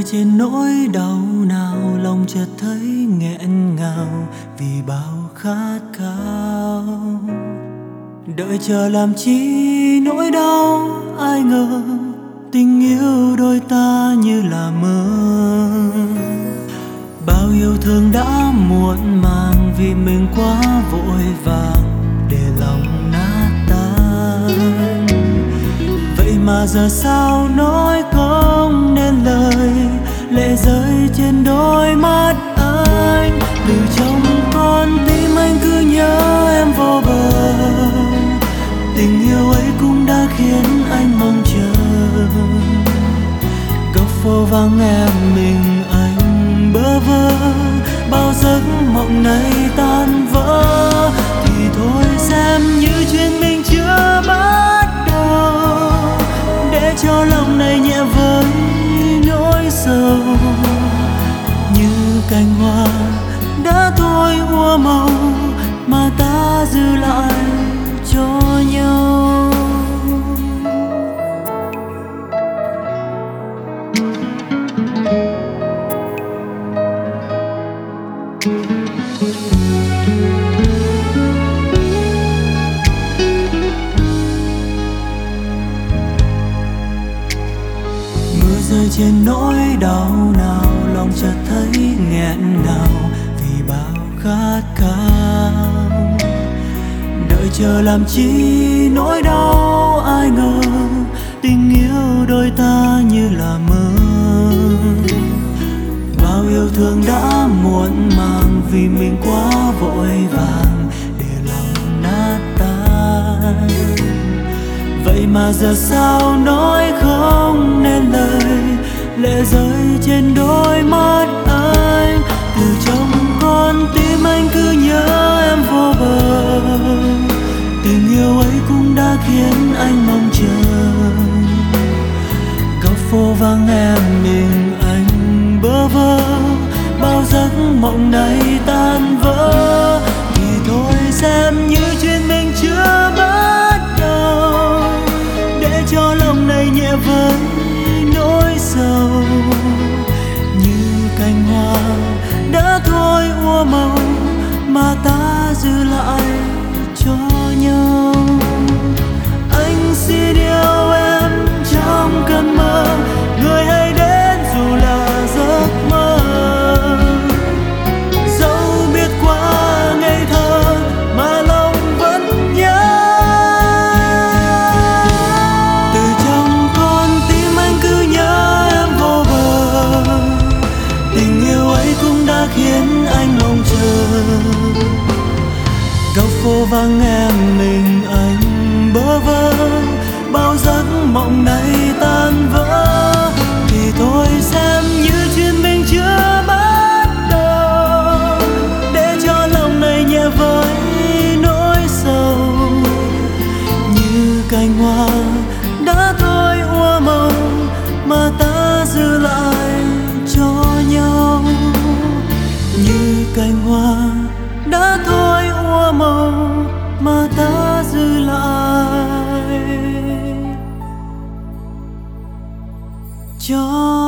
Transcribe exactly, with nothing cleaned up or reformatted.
rơi trên nỗi đau nào, lòng chợt thấy nghẹn ngào vì bao khát khao. Đợi chờ làm chi nỗi đau, ai ngờ tình yêu đôi ta như là mơ. Bao yêu thương đã muộn màng vì mình quá vội vàng để lòng nát tan. Vậy mà giờ sao nói không nên lời, lệ rơi trên đôi mắt anh. Từ trong con tim anh cứ nhớ em vô bờ, tình yêu ấy cũng đã khiến anh mong chờ. Góc phố vắng em mình anh bơ vơ, bao giấc mộng này tan vỡ. Thì thôi xem như chuyện mình chưa bắt đầu, để cho lòng này nhẹ với nỗi sầu. Như cành hoa đã thôi úa màu, mà ta giữ lại cho nhau. Mưa rơi trên nỗi đau nào, lòng chợt thấy nghẹn ngào vì bao khát khao. Đợi chờ làm chi nỗi đau, ai ngờ tình yêu đôi ta như là mơ. Bao yêu thương đã muộn màng vì mình quá vội vàng để lòng nát tan. Vậy mà giờ sao nói không nên lời, lệ rơi trên đôi mắt anh. Từ trong con tim anh cứ nhớ em vô bờ, tình yêu ấy cũng đã khiến anh mong chờ. Góc phố vắng em mình anh bơ vơ, bao giấc mộng này tan vỡ. Thì thôi xem như chuyện mình chưa bắt đầu, để cho lòng này nhẹ với nỗi sầu. Như cành hoa đã thôi úa màu, mà ta giữ lại cho nhau. Anh xin yêu em trong cơn mơ, người hãy đến dù là giấc mơ. Dẫu biết quá ngây thơ mà lòng vẫn nhớ. Từ trong con tim anh cứ nhớ em vô bờ, tình yêu ấy cũng đã khiến anh mong chờ. Góc phố vắng em mình anh bơ vơ, bao giấc mộng này tan vỡ. Thì thôi xem như chuyện mình chưa bắt đầu, để cho lòng này nhẹ với nỗi sầu. Như cành hoa đã thôi úa màu, mà ta giữ lại cho nhau. Như cành hoa đã thôi úa màu, mà ta giữ lại cho